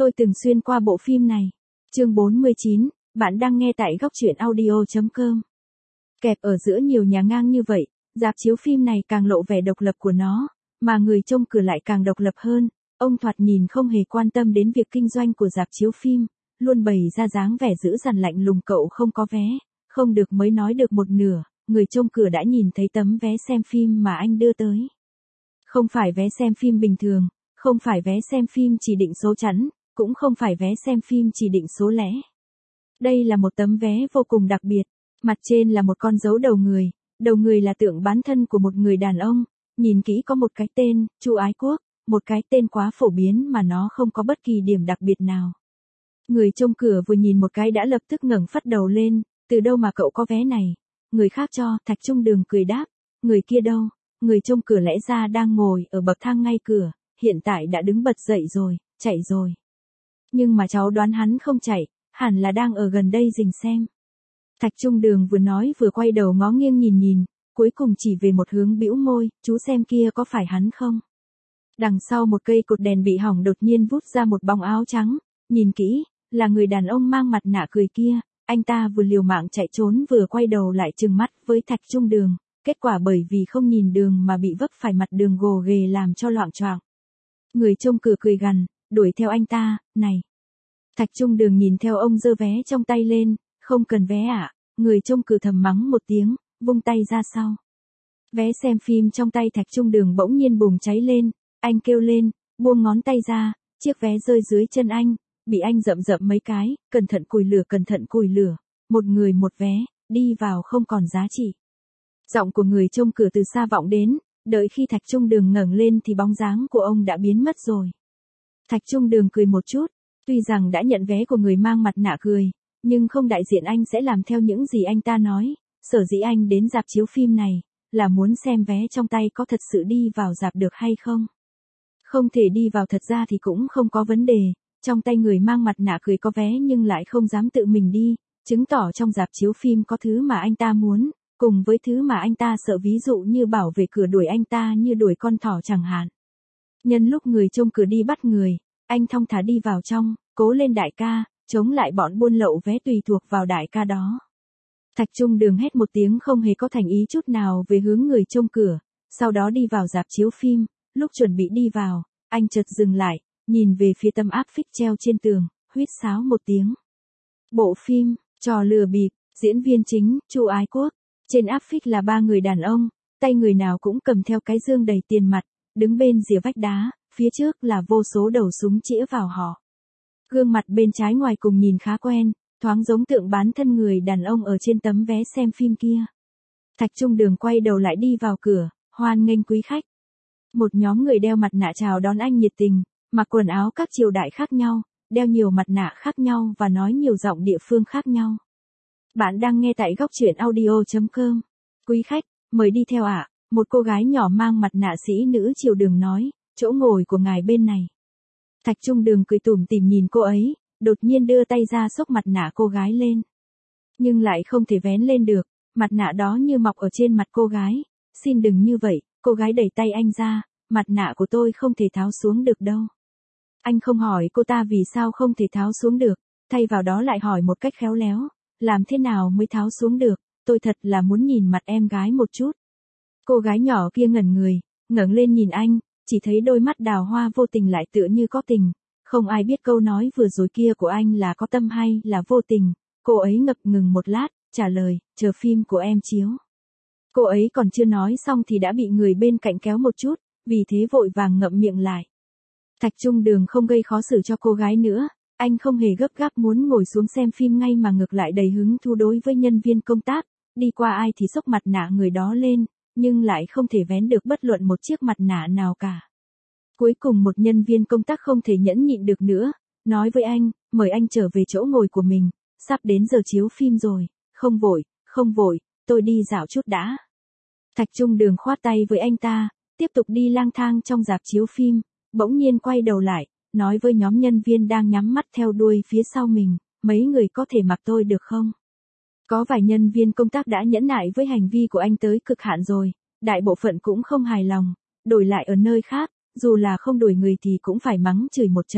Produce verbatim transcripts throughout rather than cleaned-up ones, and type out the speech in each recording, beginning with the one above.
tôi từng xuyên qua bộ phim này. Chương bốn mươi chín, bạn đang nghe tại góc truyện audio chấm com. Kẹp ở giữa nhiều nhà ngang như vậy, rạp chiếu phim này càng lộ vẻ độc lập của nó, mà người trông cửa lại càng độc lập hơn. Ông thoạt nhìn không hề quan tâm đến việc kinh doanh của rạp chiếu phim, luôn bày ra dáng vẻ dữ dằn lạnh lùng. Cậu không có vé, không được mới nói được một nửa, người trông cửa đã nhìn thấy tấm vé xem phim mà anh đưa tới. Không phải vé xem phim bình thường, không phải vé xem phim chỉ định số chẵn, cũng không phải vé xem phim chỉ định số lẻ. Đây là một tấm vé vô cùng đặc biệt, mặt trên là một con dấu đầu người, đầu người là tượng bán thân của một người đàn ông, nhìn kỹ có một cái tên, Chu Ái Quốc, một cái tên quá phổ biến mà nó không có bất kỳ điểm đặc biệt nào. Người trông cửa vừa nhìn một cái đã lập tức ngẩng phát đầu lên, từ đâu mà cậu có vé này? Người khác cho. Thạch Trung Đường cười đáp, người kia đâu? Người trông cửa lẽ ra đang ngồi ở bậc thang ngay cửa, hiện tại đã đứng bật dậy rồi, chạy rồi. Nhưng mà cháu đoán hắn không chạy, hẳn là đang ở gần đây rình xem. Thạch Trung Đường vừa nói vừa quay đầu ngó nghiêng nhìn nhìn, cuối cùng chỉ về một hướng bĩu môi, chú xem kia có phải hắn không? Đằng sau một cây cột đèn bị hỏng đột nhiên vút ra một bóng áo trắng, nhìn kỹ, là người đàn ông mang mặt nạ cười kia. Anh ta vừa liều mạng chạy trốn vừa quay đầu lại trừng mắt với Thạch Trung Đường, kết quả bởi vì không nhìn đường mà bị vấp phải mặt đường gồ ghề làm cho loạng choạng. Người trông cửa cười gằn, đuổi theo anh ta, này. Thạch Trung Đường nhìn theo ông giơ vé trong tay lên, không cần vé ạ, à? Người trông cửa thầm mắng một tiếng, vung tay ra sau. Vé xem phim trong tay Thạch Trung Đường bỗng nhiên bùng cháy lên, anh kêu lên, buông ngón tay ra, chiếc vé rơi dưới chân anh, bị anh rậm rậm mấy cái, cẩn thận cùi lửa cẩn thận cùi lửa, một người một vé, đi vào không còn giá trị. Giọng của người trông cửa từ xa vọng đến, đợi khi Thạch Trung Đường ngẩng lên thì bóng dáng của ông đã biến mất rồi. Thạch Trung Đường cười một chút, tuy rằng đã nhận vé của người mang mặt nạ cười, nhưng không đại diện anh sẽ làm theo những gì anh ta nói, sở dĩ anh đến rạp chiếu phim này, là muốn xem vé trong tay có thật sự đi vào rạp được hay không. Không thể đi vào thật ra thì cũng không có vấn đề, trong tay người mang mặt nạ cười có vé nhưng lại không dám tự mình đi, chứng tỏ trong rạp chiếu phim có thứ mà anh ta muốn, cùng với thứ mà anh ta sợ, ví dụ như bảo vệ cửa đuổi anh ta như đuổi con thỏ chẳng hạn. Nhân lúc người trông cửa đi bắt người, anh thong thả đi vào trong, cố lên đại ca, chống lại bọn buôn lậu vé tùy thuộc vào đại ca đó. Thạch Trung Đường hét một tiếng không hề có thành ý chút nào về hướng người trông cửa, sau đó đi vào rạp chiếu phim, lúc chuẩn bị đi vào, anh chợt dừng lại, nhìn về phía tấm áp phích treo trên tường, huýt sáo một tiếng. Bộ phim, trò lừa bịp, diễn viên chính, Chu Ái Quốc. Trên áp phích là ba người đàn ông, tay người nào cũng cầm theo cái dương đầy tiền mặt, đứng bên rìa vách đá, phía trước là vô số đầu súng chĩa vào họ. Gương mặt bên trái ngoài cùng nhìn khá quen, thoáng giống tượng bán thân người đàn ông ở trên tấm vé xem phim kia. Thạch Trung Đường quay đầu lại đi vào cửa, hoan nghênh quý khách. Một nhóm người đeo mặt nạ chào đón anh nhiệt tình, mặc quần áo các triều đại khác nhau, đeo nhiều mặt nạ khác nhau và nói nhiều giọng địa phương khác nhau. Bạn đang nghe tại góc truyện audio chấm com. Quý khách, mời đi theo ạ, à? Một cô gái nhỏ mang mặt nạ sĩ nữ triều đường nói, chỗ ngồi của ngài bên này. Thạch Trung Đường cười tủm tỉm nhìn cô ấy, đột nhiên đưa tay ra xốc mặt nạ cô gái lên. Nhưng lại không thể vén lên được, mặt nạ đó như mọc ở trên mặt cô gái. Xin đừng như vậy, cô gái đẩy tay anh ra, mặt nạ của tôi không thể tháo xuống được đâu. Anh không hỏi cô ta vì sao không thể tháo xuống được, thay vào đó lại hỏi một cách khéo léo, làm thế nào mới tháo xuống được, tôi thật là muốn nhìn mặt em gái một chút. Cô gái nhỏ kia ngẩn người, ngẩng lên nhìn anh, chỉ thấy đôi mắt đào hoa vô tình lại tựa như có tình, không ai biết câu nói vừa rồi kia của anh là có tâm hay là vô tình. Cô ấy ngập ngừng một lát, trả lời, chờ phim của em chiếu. Cô ấy còn chưa nói xong thì đã bị người bên cạnh kéo một chút, vì thế vội vàng ngậm miệng lại. Thạch Trung Đường không gây khó xử cho cô gái nữa, anh không hề gấp gáp muốn ngồi xuống xem phim ngay mà ngược lại đầy hứng thú đối với nhân viên công tác, đi qua ai thì xốc mặt nạ người đó lên, nhưng lại không thể vén được bất luận một chiếc mặt nạ nào cả. Cuối cùng một nhân viên công tác không thể nhẫn nhịn được nữa, nói với anh, mời anh trở về chỗ ngồi của mình, sắp đến giờ chiếu phim rồi, không vội, không vội, tôi đi dạo chút đã. Thạch Trung Đường khoát tay với anh ta, tiếp tục đi lang thang trong rạp chiếu phim, bỗng nhiên quay đầu lại, nói với nhóm nhân viên đang nhắm mắt theo đuôi phía sau mình, mấy người có thể mặc tôi được không? Có vài nhân viên công tác đã nhẫn nại với hành vi của anh tới cực hạn rồi, đại bộ phận cũng không hài lòng, đổi lại ở nơi khác, dù là không đuổi người thì cũng phải mắng chửi một trận,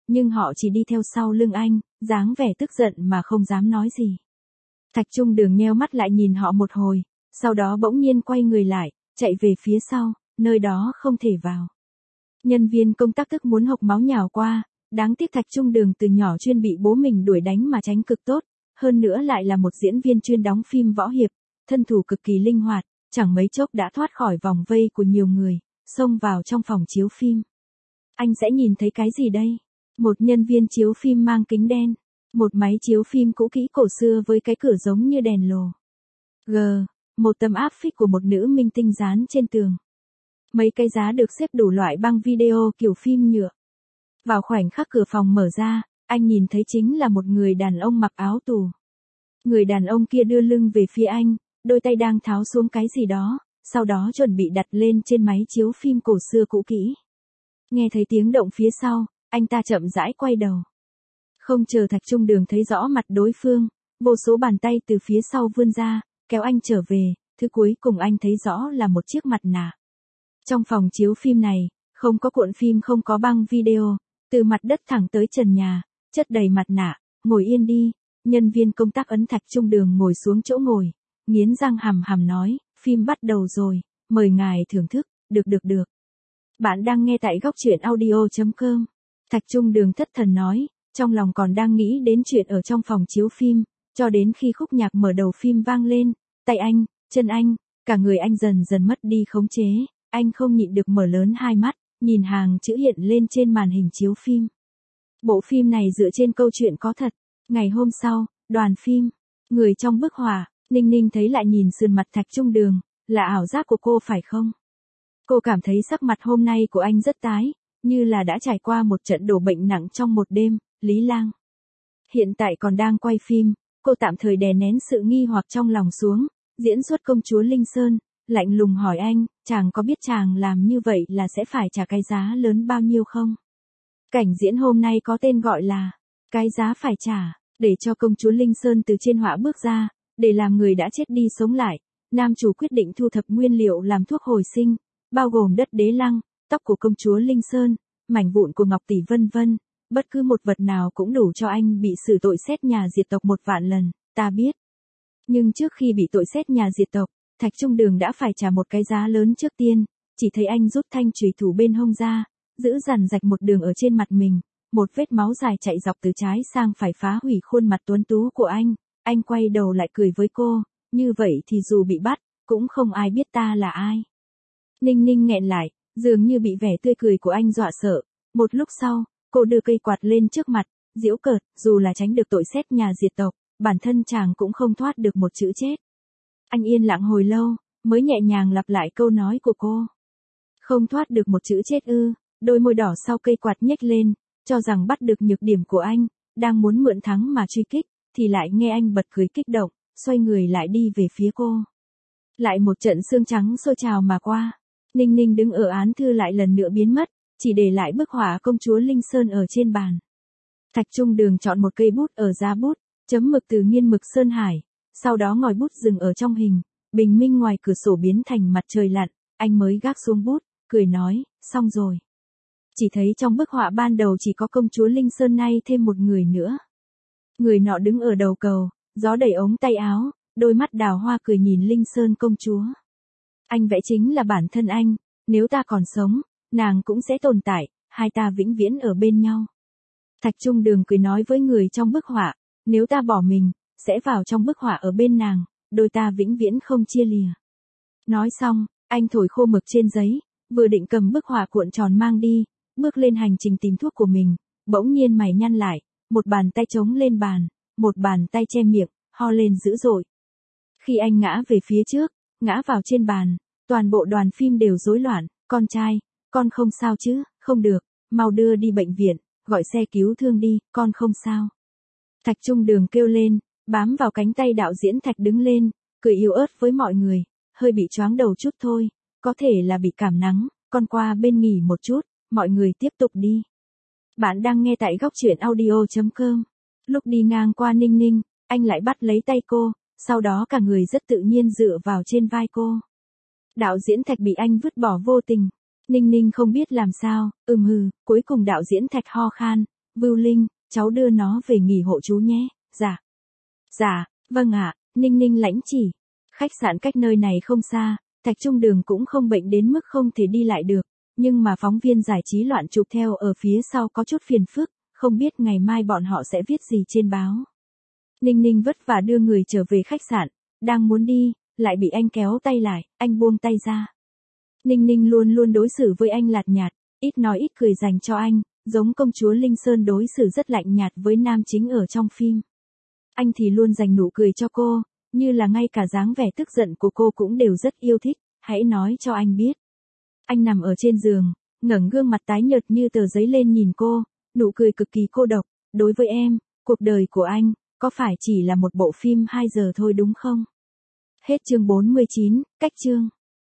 nhưng họ chỉ đi theo sau lưng anh, dáng vẻ tức giận mà không dám nói gì. Thạch Trung Đường nheo mắt lại nhìn họ một hồi, sau đó bỗng nhiên quay người lại, chạy về phía sau, nơi đó không thể vào. Nhân viên công tác tức muốn hộc máu nhào qua, đáng tiếc Thạch Trung Đường từ nhỏ chuyên bị bố mình đuổi đánh mà tránh cực tốt, hơn nữa lại là một diễn viên chuyên đóng phim võ hiệp, thân thủ cực kỳ linh hoạt, chẳng mấy chốc đã thoát khỏi vòng vây của nhiều người, xông vào trong phòng chiếu phim. Anh sẽ nhìn thấy cái gì đây? Một nhân viên chiếu phim mang kính đen, một máy chiếu phim cũ kỹ cổ xưa với cái cửa giống như đèn lồ. G, một tấm áp phích của một nữ minh tinh dán trên tường. Mấy cái giá được xếp đủ loại băng video kiểu phim nhựa. Vào khoảnh khắc cửa phòng mở ra, anh nhìn thấy chính là một người đàn ông mặc áo tù. Người đàn ông kia đưa lưng về phía anh, đôi tay đang tháo xuống cái gì đó, sau đó chuẩn bị đặt lên trên máy chiếu phim cổ xưa cũ kỹ. Nghe thấy tiếng động phía sau, anh ta chậm rãi quay đầu. Không chờ Thạch Trung Đường thấy rõ mặt đối phương, vô số bàn tay từ phía sau vươn ra, kéo anh trở về, thứ cuối cùng anh thấy rõ là một chiếc mặt nạ. Trong phòng chiếu phim này, không có cuộn phim, không có băng video, từ mặt đất thẳng tới trần nhà, chất đầy mặt nạ. Ngồi yên đi. Nhân viên công tác ấn Thạch Trung Đường ngồi xuống chỗ ngồi, nghiến răng hằm hằm nói, phim bắt đầu rồi, mời ngài thưởng thức. Được được được. Bạn đang nghe tại góc truyện audio chấm com. Thạch Trung Đường thất thần nói, trong lòng còn đang nghĩ đến chuyện ở trong phòng chiếu phim, cho đến khi khúc nhạc mở đầu phim vang lên, tay anh, chân anh, cả người anh dần dần mất đi khống chế, anh không nhịn được mở lớn hai mắt, nhìn hàng chữ hiện lên trên màn hình chiếu phim. Bộ phim này dựa trên câu chuyện có thật. Ngày hôm sau, đoàn phim, người trong bức họa, Ninh Ninh thấy lại nhìn sườn mặt Thạch Trung Đường, là ảo giác của cô phải không? Cô cảm thấy sắc mặt hôm nay của anh rất tái, như là đã trải qua một trận đổ bệnh nặng trong một đêm. Lý Lang hiện tại còn đang quay phim, cô tạm thời đè nén sự nghi hoặc trong lòng xuống, diễn xuất công chúa Linh Sơn, lạnh lùng hỏi anh, chàng có biết chàng làm như vậy là sẽ phải trả cái giá lớn bao nhiêu không? Cảnh diễn hôm nay có tên gọi là, cái giá phải trả, để cho công chúa Linh Sơn từ trên họa bước ra, để làm người đã chết đi sống lại, nam chủ quyết định thu thập nguyên liệu làm thuốc hồi sinh, bao gồm đất đế lăng, tóc của công chúa Linh Sơn, mảnh vụn của ngọc tỷ vân vân. Bất cứ một vật nào cũng đủ cho anh bị xử tội xét nhà diệt tộc một vạn lần, ta biết. Nhưng trước khi bị tội xét nhà diệt tộc, Thạch Trung Đường đã phải trả một cái giá lớn trước tiên, chỉ thấy anh rút thanh chùy thủ bên hông ra, giữ dằn rạch một đường ở trên mặt mình, một vết máu dài chạy dọc từ trái sang phải phá hủy khuôn mặt tuấn tú của anh, anh quay đầu lại cười với cô, như vậy thì dù bị bắt, cũng không ai biết ta là ai. Ninh Ninh nghẹn lại, dường như bị vẻ tươi cười của anh dọa sợ, một lúc sau, cô đưa cây quạt lên trước mặt, giễu cợt, dù là tránh được tội xét nhà diệt tộc, bản thân chàng cũng không thoát được một chữ chết. Anh yên lặng hồi lâu, mới nhẹ nhàng lặp lại câu nói của cô. Không thoát được một chữ chết ư, đôi môi đỏ sau cây quạt nhếch lên, cho rằng bắt được nhược điểm của anh, đang muốn mượn thắng mà truy kích, thì lại nghe anh bật cười kích động, xoay người lại đi về phía cô. Lại một trận sương trắng sôi trào mà qua, Ninh Ninh đứng ở án thư lại lần nữa biến mất, chỉ để lại bức họa công chúa Linh Sơn ở trên bàn. Thạch Trung Đường chọn một cây bút ở giá bút, chấm mực từ nghiên mực Sơn Hải, sau đó ngòi bút dừng ở trong hình, bình minh ngoài cửa sổ biến thành mặt trời lặn, anh mới gác xuống bút, cười nói, xong rồi. Chỉ thấy trong bức họa ban đầu chỉ có công chúa Linh Sơn, nay thêm một người nữa. Người nọ đứng ở đầu cầu, gió đẩy ống tay áo, đôi mắt đào hoa cười nhìn Linh Sơn công chúa. Anh vẽ chính là bản thân anh, nếu ta còn sống, nàng cũng sẽ tồn tại, hai ta vĩnh viễn ở bên nhau. Thạch Trung Đường cười nói với người trong bức họa, nếu ta bỏ mình, sẽ vào trong bức họa ở bên nàng, đôi ta vĩnh viễn không chia lìa. Nói xong, anh thổi khô mực trên giấy, vừa định cầm bức họa cuộn tròn mang đi, bước lên hành trình tìm thuốc của mình, bỗng nhiên mày nhăn lại, một bàn tay chống lên bàn, một bàn tay che miệng, ho lên dữ dội. Khi anh ngã về phía trước, ngã vào trên bàn, toàn bộ đoàn phim đều rối loạn, con trai, con không sao chứ, không được, mau đưa đi bệnh viện, gọi xe cứu thương đi, con không sao. Thạch Trung Đường kêu lên, bám vào cánh tay đạo diễn Thạch đứng lên, cười yếu ớt với mọi người, hơi bị choáng đầu chút thôi, có thể là bị cảm nắng, con qua bên nghỉ một chút, mọi người tiếp tục đi. Bạn đang nghe tại góc truyện audio chấm com. Lúc đi ngang qua Ninh Ninh, anh lại bắt lấy tay cô, sau đó cả người rất tự nhiên dựa vào trên vai cô. Đạo diễn Thạch bị anh vứt bỏ vô tình. Ninh Ninh không biết làm sao, ừm hừ, cuối cùng đạo diễn Thạch ho khan, Vưu Linh, cháu đưa nó về nghỉ hộ chú nhé. Dạ. Dạ, vâng ạ, Ninh Ninh lãnh chỉ. Khách sạn cách nơi này không xa, Thạch Trung Đường cũng không bệnh đến mức không thể đi lại được, nhưng mà phóng viên giải trí loạn chụp theo ở phía sau có chút phiền phức, không biết ngày mai bọn họ sẽ viết gì trên báo. Ninh Ninh vất vả đưa người trở về khách sạn, đang muốn đi, lại bị anh kéo tay lại, anh buông tay ra. Ninh Ninh luôn luôn đối xử với anh lạt nhạt, ít nói ít cười dành cho anh, giống công chúa Linh Sơn đối xử rất lạnh nhạt với nam chính ở trong phim. Anh thì luôn dành nụ cười cho cô, như là ngay cả dáng vẻ tức giận của cô cũng đều rất yêu thích, hãy nói cho anh biết. Anh nằm ở trên giường, ngẩng gương mặt tái nhợt như tờ giấy lên nhìn cô, nụ cười cực kỳ cô độc, đối với em, cuộc đời của anh, có phải chỉ là một bộ phim hai giờ thôi đúng không? Hết chương bốn mươi chín, cách chương.